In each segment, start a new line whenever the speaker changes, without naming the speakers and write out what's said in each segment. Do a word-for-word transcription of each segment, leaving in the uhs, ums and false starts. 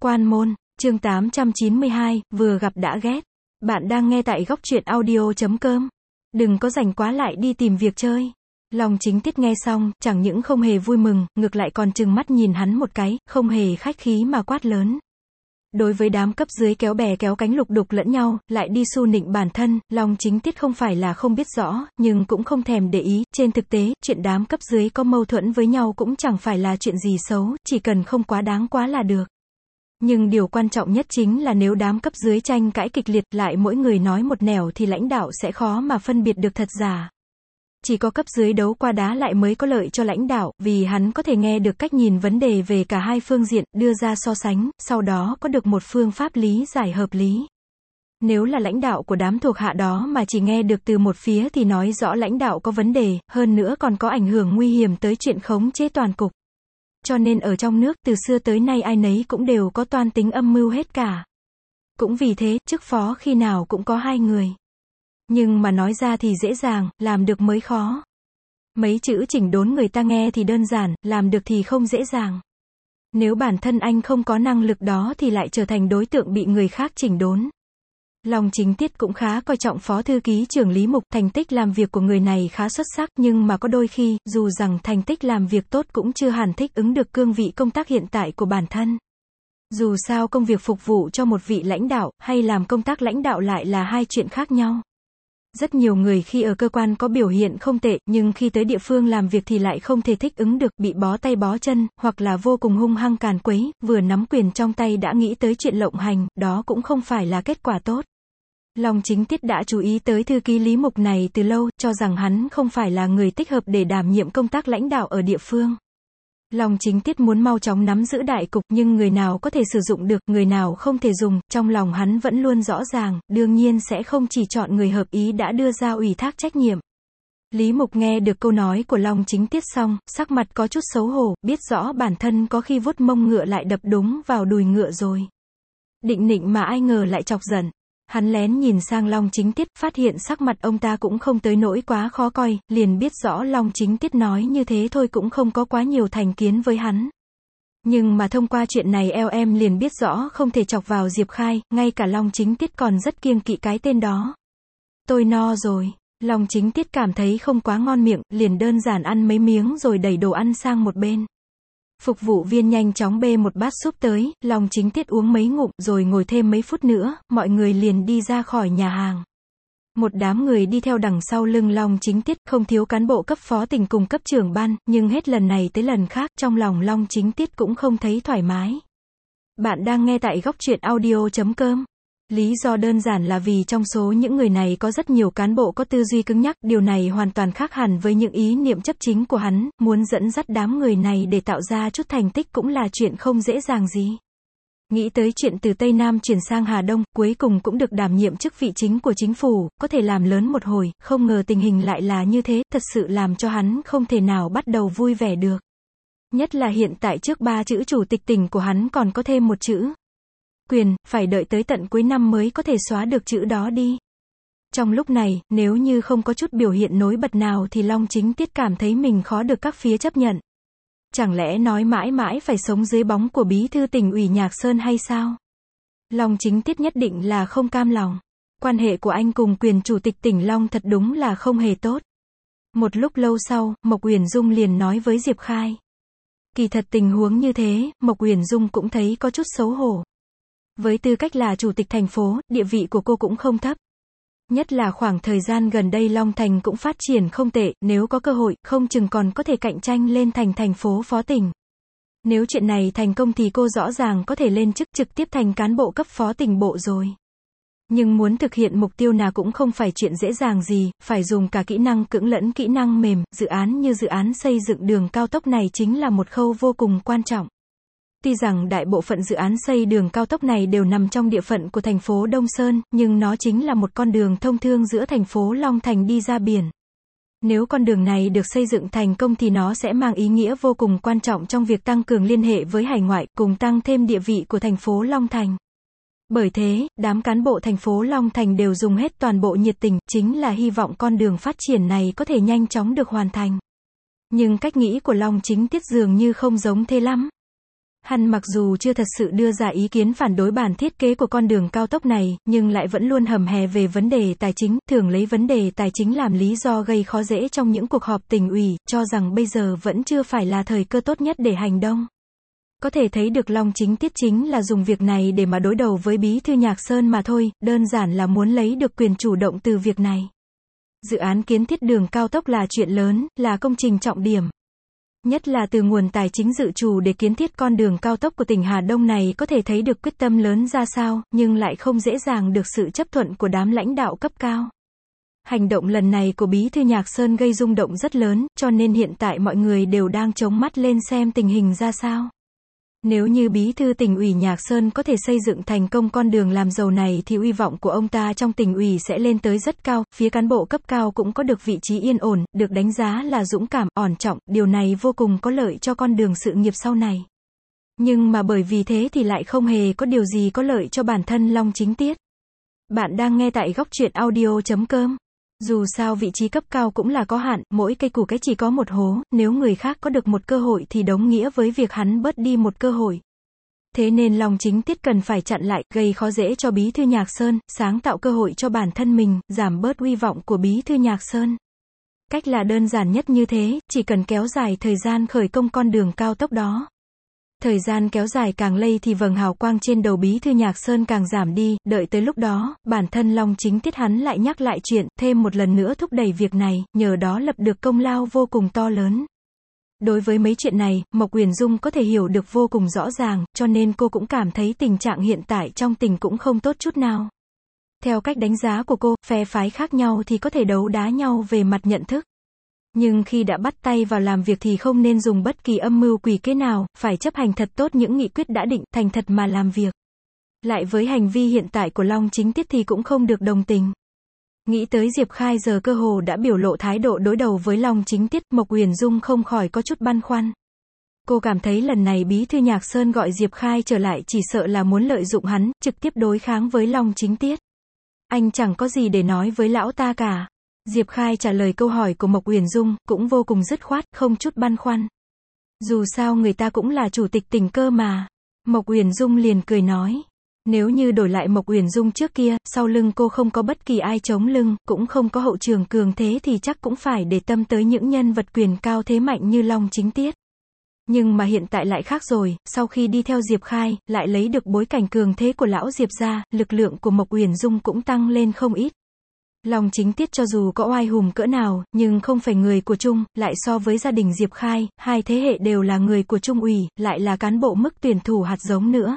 Quan môn, chương tám trăm chín mươi hai, vừa gặp đã ghét. Bạn đang nghe tại góc truyện audio chấm com. Đừng có rảnh quá lại đi tìm việc chơi. Long Chính Tiết nghe xong, chẳng những không hề vui mừng, ngược lại còn trừng mắt nhìn hắn một cái, không hề khách khí mà quát lớn. Đối với đám cấp dưới kéo bè kéo cánh lục đục lẫn nhau, lại đi xu nịnh bản thân, Long Chính Tiết không phải là không biết rõ, nhưng cũng không thèm để ý. Trên thực tế, chuyện đám cấp dưới có mâu thuẫn với nhau cũng chẳng phải là chuyện gì xấu, chỉ cần không quá đáng quá là được. Nhưng điều quan trọng nhất chính là nếu đám cấp dưới tranh cãi kịch liệt, lại mỗi người nói một nẻo thì lãnh đạo sẽ khó mà phân biệt được thật giả. Chỉ có cấp dưới đấu qua đá lại mới có lợi cho lãnh đạo, vì hắn có thể nghe được cách nhìn vấn đề về cả hai phương diện, đưa ra so sánh, sau đó có được một phương pháp lý giải hợp lý. Nếu là lãnh đạo của đám thuộc hạ đó mà chỉ nghe được từ một phía thì nói rõ lãnh đạo có vấn đề, hơn nữa còn có ảnh hưởng nguy hiểm tới chuyện khống chế toàn cục. Cho nên ở trong nước từ xưa tới nay ai nấy cũng đều có toan tính âm mưu hết cả. Cũng vì thế, chức phó khi nào cũng có hai người. Nhưng mà nói ra thì dễ dàng, làm được mới khó. Mấy chữ chỉnh đốn người ta nghe thì đơn giản, làm được thì không dễ dàng. Nếu bản thân anh không có năng lực đó thì lại trở thành đối tượng bị người khác chỉnh đốn. Long Chính Tiết cũng khá coi trọng phó thư ký trưởng Lý Mục, thành tích làm việc của người này khá xuất sắc, nhưng mà có đôi khi, dù rằng thành tích làm việc tốt cũng chưa hẳn thích ứng được cương vị công tác hiện tại của bản thân. Dù sao công việc phục vụ cho một vị lãnh đạo, hay làm công tác lãnh đạo lại là hai chuyện khác nhau. Rất nhiều người khi ở cơ quan có biểu hiện không tệ, nhưng khi tới địa phương làm việc thì lại không thể thích ứng được, bị bó tay bó chân, hoặc là vô cùng hung hăng càn quấy, vừa nắm quyền trong tay đã nghĩ tới chuyện lộng hành, đó cũng không phải là kết quả tốt. Long Chính Tiết đã chú ý tới thư ký Lý Mục này từ lâu, cho rằng hắn không phải là người thích hợp để đảm nhiệm công tác lãnh đạo ở địa phương. Long Chính Tiết muốn mau chóng nắm giữ đại cục, nhưng người nào có thể sử dụng được, người nào không thể dùng, trong lòng hắn vẫn luôn rõ ràng, đương nhiên sẽ không chỉ chọn người hợp ý đã đưa ra ủy thác trách nhiệm. Lý Mục nghe được câu nói của Long Chính Tiết xong, sắc mặt có chút xấu hổ, biết rõ bản thân có khi vuốt mông ngựa lại đập đúng vào đùi ngựa rồi. Định nịnh mà ai ngờ lại chọc giận. Hắn lén nhìn sang Long Chính Tiết, phát hiện sắc mặt ông ta cũng không tới nỗi quá khó coi, liền biết rõ Long Chính Tiết nói như thế thôi cũng không có quá nhiều thành kiến với hắn. Nhưng mà thông qua chuyện này eo em liền biết rõ không thể chọc vào Diệp Khai, ngay cả Long Chính Tiết còn rất kiêng kỵ cái tên đó. Tôi no rồi. Long Chính Tiết cảm thấy không quá ngon miệng, liền đơn giản ăn mấy miếng rồi đẩy đồ ăn sang một bên. Phục vụ viên nhanh chóng bê một bát súp tới, Long Chính Tiết uống mấy ngụm, rồi ngồi thêm mấy phút nữa, mọi người liền đi ra khỏi nhà hàng. Một đám người đi theo đằng sau lưng Long Chính Tiết, không thiếu cán bộ cấp phó tỉnh cùng cấp trưởng ban, nhưng hết lần này tới lần khác, trong lòng Long Chính Tiết cũng không thấy thoải mái. Bạn đang nghe tại góc truyện audio chấm com. Lý do đơn giản là vì trong số những người này có rất nhiều cán bộ có tư duy cứng nhắc, điều này hoàn toàn khác hẳn với những ý niệm chấp chính của hắn, muốn dẫn dắt đám người này để tạo ra chút thành tích cũng là chuyện không dễ dàng gì. Nghĩ tới chuyện từ Tây Nam chuyển sang Hà Đông, cuối cùng cũng được đảm nhiệm chức vị chính của chính phủ, có thể làm lớn một hồi, không ngờ tình hình lại là như thế, thật sự làm cho hắn không thể nào bắt đầu vui vẻ được. Nhất là hiện tại trước ba chữ chủ tịch tỉnh của hắn còn có thêm một chữ quyền, phải đợi tới tận cuối năm mới có thể xóa được chữ đó đi. Trong lúc này, nếu như không có chút biểu hiện nổi bật nào thì Long Chính Tiết cảm thấy mình khó được các phía chấp nhận. Chẳng lẽ nói mãi mãi phải sống dưới bóng của bí thư tỉnh ủy Nhạc Sơn hay sao? Long Chính Tiết nhất định là không cam lòng. Quan hệ của anh cùng quyền chủ tịch tỉnh Long thật đúng là không hề tốt. Một lúc lâu sau, Mộc Uyển Dung liền nói với Diệp Khai. Kỳ thật tình huống như thế, Mộc Uyển Dung cũng thấy có chút xấu hổ. Với tư cách là chủ tịch thành phố, địa vị của cô cũng không thấp. Nhất là khoảng thời gian gần đây Long Thành cũng phát triển không tệ, nếu có cơ hội, không chừng còn có thể cạnh tranh lên thành thành phố phó tỉnh. Nếu chuyện này thành công thì cô rõ ràng có thể lên chức trực tiếp thành cán bộ cấp phó tỉnh bộ rồi. Nhưng muốn thực hiện mục tiêu nào cũng không phải chuyện dễ dàng gì, phải dùng cả kỹ năng cưỡng lẫn kỹ năng mềm, dự án như dự án xây dựng đường cao tốc này chính là một khâu vô cùng quan trọng. Tuy rằng đại bộ phận dự án xây đường cao tốc này đều nằm trong địa phận của thành phố Đông Sơn, nhưng nó chính là một con đường thông thương giữa thành phố Long Thành đi ra biển. Nếu con đường này được xây dựng thành công thì nó sẽ mang ý nghĩa vô cùng quan trọng trong việc tăng cường liên hệ với hải ngoại, cùng tăng thêm địa vị của thành phố Long Thành. Bởi thế, đám cán bộ thành phố Long Thành đều dùng hết toàn bộ nhiệt tình, chính là hy vọng con đường phát triển này có thể nhanh chóng được hoàn thành. Nhưng cách nghĩ của Long Chính Tiết dường như không giống thế lắm. Hắn mặc dù chưa thật sự đưa ra ý kiến phản đối bản thiết kế của con đường cao tốc này, nhưng lại vẫn luôn hầm hè về vấn đề tài chính, thường lấy vấn đề tài chính làm lý do gây khó dễ trong những cuộc họp tỉnh ủy, cho rằng bây giờ vẫn chưa phải là thời cơ tốt nhất để hành động. Có thể thấy được Long Chính Tiết chính là dùng việc này để mà đối đầu với Bí thư Nhạc Sơn mà thôi, đơn giản là muốn lấy được quyền chủ động từ việc này. Dự án kiến thiết đường cao tốc là chuyện lớn, là công trình trọng điểm. Nhất là từ nguồn tài chính dự trù để kiến thiết con đường cao tốc của tỉnh Hà Đông này có thể thấy được quyết tâm lớn ra sao, nhưng lại không dễ dàng được sự chấp thuận của đám lãnh đạo cấp cao. Hành động lần này của Bí thư Nhạc Sơn gây rung động rất lớn, cho nên hiện tại mọi người đều đang chống mắt lên xem tình hình ra sao. Nếu như Bí thư tỉnh ủy Nhạc Sơn có thể xây dựng thành công con đường làm giàu này thì uy vọng của ông ta trong tỉnh ủy sẽ lên tới rất cao, phía cán bộ cấp cao cũng có được vị trí yên ổn, được đánh giá là dũng cảm, ổn trọng, điều này vô cùng có lợi cho con đường sự nghiệp sau này. Nhưng mà bởi vì thế thì lại không hề có điều gì có lợi cho bản thân Long Chính Tiết. Bạn đang nghe tại góc truyện audio chấm com. Dù sao vị trí cấp cao cũng là có hạn, mỗi cây củ cái chỉ có một hố, nếu người khác có được một cơ hội thì đồng nghĩa với việc hắn bớt đi một cơ hội. Thế nên Long Chính Tiết cần phải chặn lại, gây khó dễ cho Bí thư Nhạc Sơn, sáng tạo cơ hội cho bản thân mình, giảm bớt uy vọng của Bí thư Nhạc Sơn. Cách là đơn giản nhất như thế, chỉ cần kéo dài thời gian khởi công con đường cao tốc đó. Thời gian kéo dài càng lây thì vầng hào quang trên đầu Bí thư Nhạc Sơn càng giảm đi, đợi tới lúc đó, bản thân Long Chính Tiết hắn lại nhắc lại chuyện, thêm một lần nữa thúc đẩy việc này, nhờ đó lập được công lao vô cùng to lớn. Đối với mấy chuyện này, Mộc Uyển Dung có thể hiểu được vô cùng rõ ràng, cho nên cô cũng cảm thấy tình trạng hiện tại trong tỉnh cũng không tốt chút nào. Theo cách đánh giá của cô, phe phái khác nhau thì có thể đấu đá nhau về mặt nhận thức. Nhưng khi đã bắt tay vào làm việc thì không nên dùng bất kỳ âm mưu quỷ kế nào, phải chấp hành thật tốt những nghị quyết đã định, thành thật mà làm việc. Lại với hành vi hiện tại của Long Chính Tiết thì cũng không được đồng tình. Nghĩ tới Diệp Khai giờ cơ hồ đã biểu lộ thái độ đối đầu với Long Chính Tiết, Mộc Uyển Dung không khỏi có chút băn khoăn. Cô cảm thấy lần này Bí thư Nhạc Sơn gọi Diệp Khai trở lại chỉ sợ là muốn lợi dụng hắn, trực tiếp đối kháng với Long Chính Tiết. Anh chẳng có gì để nói với lão ta cả. Diệp Khai trả lời câu hỏi của Mộc Uyển Dung, cũng vô cùng dứt khoát, không chút băn khoăn. Dù sao người ta cũng là chủ tịch tỉnh cơ mà. Mộc Uyển Dung liền cười nói. Nếu như đổi lại Mộc Uyển Dung trước kia, sau lưng cô không có bất kỳ ai chống lưng, cũng không có hậu trường cường thế thì chắc cũng phải để tâm tới những nhân vật quyền cao thế mạnh như Long Chính Tiết. Nhưng mà hiện tại lại khác rồi, sau khi đi theo Diệp Khai, lại lấy được bối cảnh cường thế của lão Diệp gia, lực lượng của Mộc Uyển Dung cũng tăng lên không ít. Long Chính Tiết cho dù có oai hùng cỡ nào, nhưng không phải người của Trung, lại so với gia đình Diệp Khai, hai thế hệ đều là người của Trung ủy, lại là cán bộ mức tuyển thủ hạt giống nữa.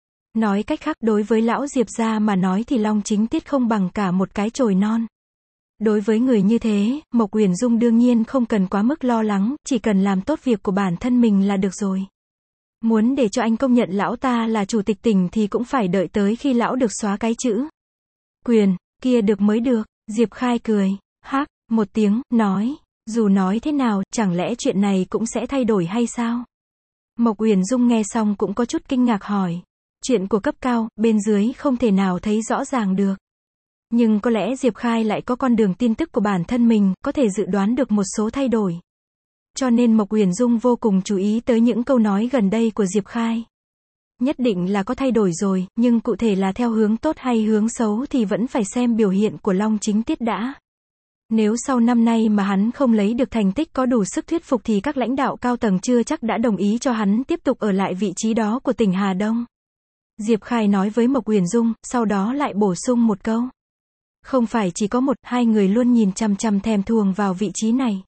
Nói cách khác, đối với lão Diệp gia mà nói thì Long Chính Tiết không bằng cả một cái chồi non. Đối với người như thế, Mộc Uyển Dung đương nhiên không cần quá mức lo lắng, chỉ cần làm tốt việc của bản thân mình là được rồi. Muốn để cho anh công nhận lão ta là chủ tịch tỉnh thì cũng phải đợi tới khi lão được xóa cái chữ quyền kia được mới được. Diệp Khai cười, hắc, một tiếng, nói, dù nói thế nào, chẳng lẽ chuyện này cũng sẽ thay đổi hay sao? Mộc Uyển Dung nghe xong cũng có chút kinh ngạc hỏi. Chuyện của cấp cao, bên dưới không thể nào thấy rõ ràng được. Nhưng có lẽ Diệp Khai lại có con đường tin tức của bản thân mình, có thể dự đoán được một số thay đổi. Cho nên Mộc Uyển Dung vô cùng chú ý tới những câu nói gần đây của Diệp Khai. Nhất định là có thay đổi rồi, nhưng cụ thể là theo hướng tốt hay hướng xấu thì vẫn phải xem biểu hiện của Long Chính Tiết đã. Nếu sau năm nay mà hắn không lấy được thành tích có đủ sức thuyết phục thì các lãnh đạo cao tầng chưa chắc đã đồng ý cho hắn tiếp tục ở lại vị trí đó của tỉnh Hà Đông. Diệp Khai nói với Mộc Uyển Dung, sau đó lại bổ sung một câu. Không phải chỉ có một, hai người luôn nhìn chăm chăm thèm thuồng vào vị trí này.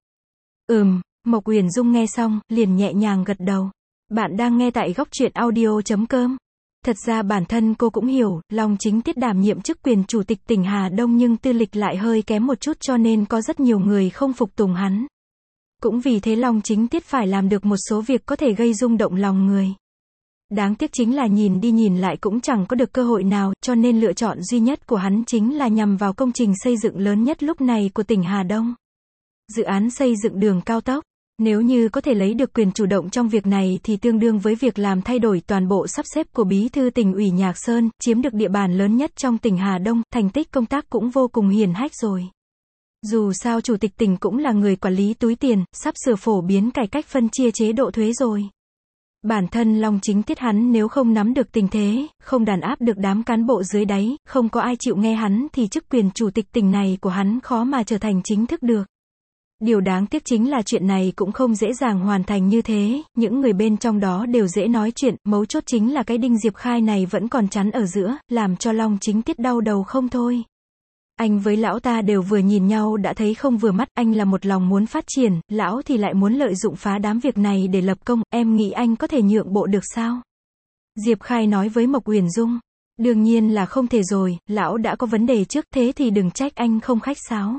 Ừm, Mộc Uyển Dung nghe xong, liền nhẹ nhàng gật đầu. Bạn đang nghe tại góc truyện audio chấm com. Thật ra bản thân cô cũng hiểu, Long Chính Tiết đảm nhiệm chức quyền chủ tịch tỉnh Hà Đông nhưng tư lịch lại hơi kém một chút cho nên có rất nhiều người không phục tùng hắn. Cũng vì thế Long Chính Tiết phải làm được một số việc có thể gây rung động lòng người. Đáng tiếc chính là nhìn đi nhìn lại cũng chẳng có được cơ hội nào, cho nên lựa chọn duy nhất của hắn chính là nhằm vào công trình xây dựng lớn nhất lúc này của tỉnh Hà Đông. Dự án xây dựng đường cao tốc. Nếu như có thể lấy được quyền chủ động trong việc này thì tương đương với việc làm thay đổi toàn bộ sắp xếp của Bí thư tỉnh ủy Nhạc Sơn, chiếm được địa bàn lớn nhất trong tỉnh Hà Đông, thành tích công tác cũng vô cùng hiển hách rồi. Dù sao chủ tịch tỉnh cũng là người quản lý túi tiền, sắp sửa phổ biến cải cách phân chia chế độ thuế rồi. Bản thân Long Chính Tiết hắn nếu không nắm được tình thế, không đàn áp được đám cán bộ dưới đáy, không có ai chịu nghe hắn thì chức quyền chủ tịch tỉnh này của hắn khó mà trở thành chính thức được. Điều đáng tiếc chính là chuyện này cũng không dễ dàng hoàn thành như thế, những người bên trong đó đều dễ nói chuyện, mấu chốt chính là cái Đinh Diệp Khai này vẫn còn chắn ở giữa, làm cho Long Chính Tiết đau đầu không thôi. Anh với lão ta đều vừa nhìn nhau đã thấy không vừa mắt, anh là một lòng muốn phát triển, lão thì lại muốn lợi dụng phá đám việc này để lập công, em nghĩ anh có thể nhượng bộ được sao? Diệp Khai nói với Mộc Uyển Dung. Đương nhiên là không thể rồi, lão đã có vấn đề trước, thế thì đừng trách anh không khách sáo.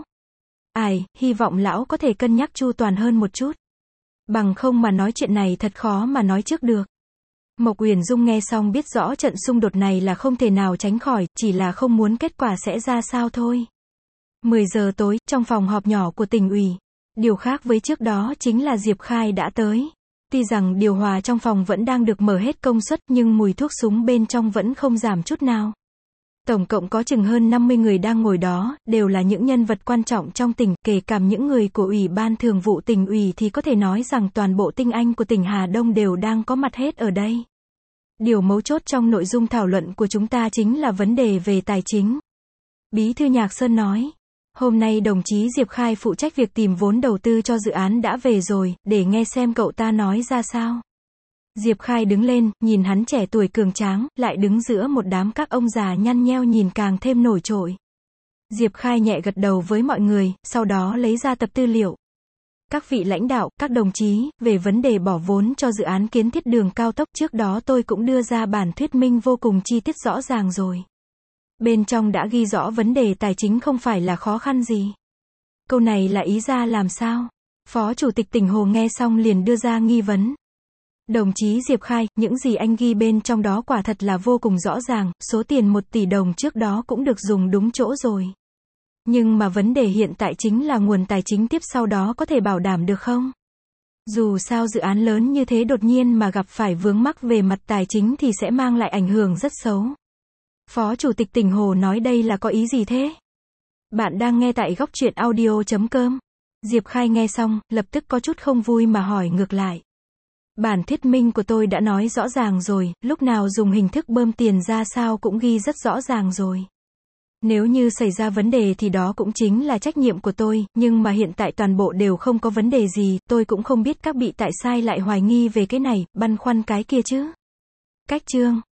Ai, hy vọng lão có thể cân nhắc chu toàn hơn một chút. Bằng không mà nói chuyện này thật khó mà nói trước được. Mộc Uyển Dung nghe xong biết rõ trận xung đột này là không thể nào tránh khỏi, chỉ là không muốn kết quả sẽ ra sao thôi. mười giờ tối, trong phòng họp nhỏ của tỉnh ủy. Điều khác với trước đó chính là Diệp Khai đã tới. Tuy rằng điều hòa trong phòng vẫn đang được mở hết công suất nhưng mùi thuốc súng bên trong vẫn không giảm chút nào. Tổng cộng có chừng hơn năm mươi người đang ngồi đó, đều là những nhân vật quan trọng trong tỉnh, kể cả những người của Ủy ban Thường vụ tỉnh ủy thì có thể nói rằng toàn bộ tinh anh của tỉnh Hà Đông đều đang có mặt hết ở đây. Điều mấu chốt trong nội dung thảo luận của chúng ta chính là vấn đề về tài chính. Bí thư Nhạc Sơn nói, hôm nay đồng chí Diệp Khai phụ trách việc tìm vốn đầu tư cho dự án đã về rồi, để nghe xem cậu ta nói ra sao. Diệp Khai đứng lên, nhìn hắn trẻ tuổi cường tráng, lại đứng giữa một đám các ông già nhăn nheo nhìn càng thêm nổi trội. Diệp Khai nhẹ gật đầu với mọi người, sau đó lấy ra tập tư liệu. Các vị lãnh đạo, các đồng chí, về vấn đề bỏ vốn cho dự án kiến thiết đường cao tốc trước đó tôi cũng đưa ra bản thuyết minh vô cùng chi tiết rõ ràng rồi. Bên trong đã ghi rõ vấn đề tài chính không phải là khó khăn gì. Câu này là ý ra làm sao? Phó Chủ tịch tỉnh Hồ nghe xong liền đưa ra nghi vấn. Đồng chí Diệp Khai, những gì anh ghi bên trong đó quả thật là vô cùng rõ ràng, số tiền một tỷ đồng trước đó cũng được dùng đúng chỗ rồi. Nhưng mà vấn đề hiện tại chính là nguồn tài chính tiếp sau đó có thể bảo đảm được không? Dù sao dự án lớn như thế đột nhiên mà gặp phải vướng mắc về mặt tài chính thì sẽ mang lại ảnh hưởng rất xấu. Phó Chủ tịch tỉnh Hồ nói đây là có ý gì thế? Bạn đang nghe tại góc truyện audio chấm com. Diệp Khai nghe xong, lập tức có chút không vui mà hỏi ngược lại. Bản thuyết minh của tôi đã nói rõ ràng rồi, lúc nào dùng hình thức bơm tiền ra sao cũng ghi rất rõ ràng rồi. Nếu như xảy ra vấn đề thì đó cũng chính là trách nhiệm của tôi, nhưng mà hiện tại toàn bộ đều không có vấn đề gì, tôi cũng không biết các bị tại sai lại hoài nghi về cái này, băn khoăn cái kia chứ. Cách chương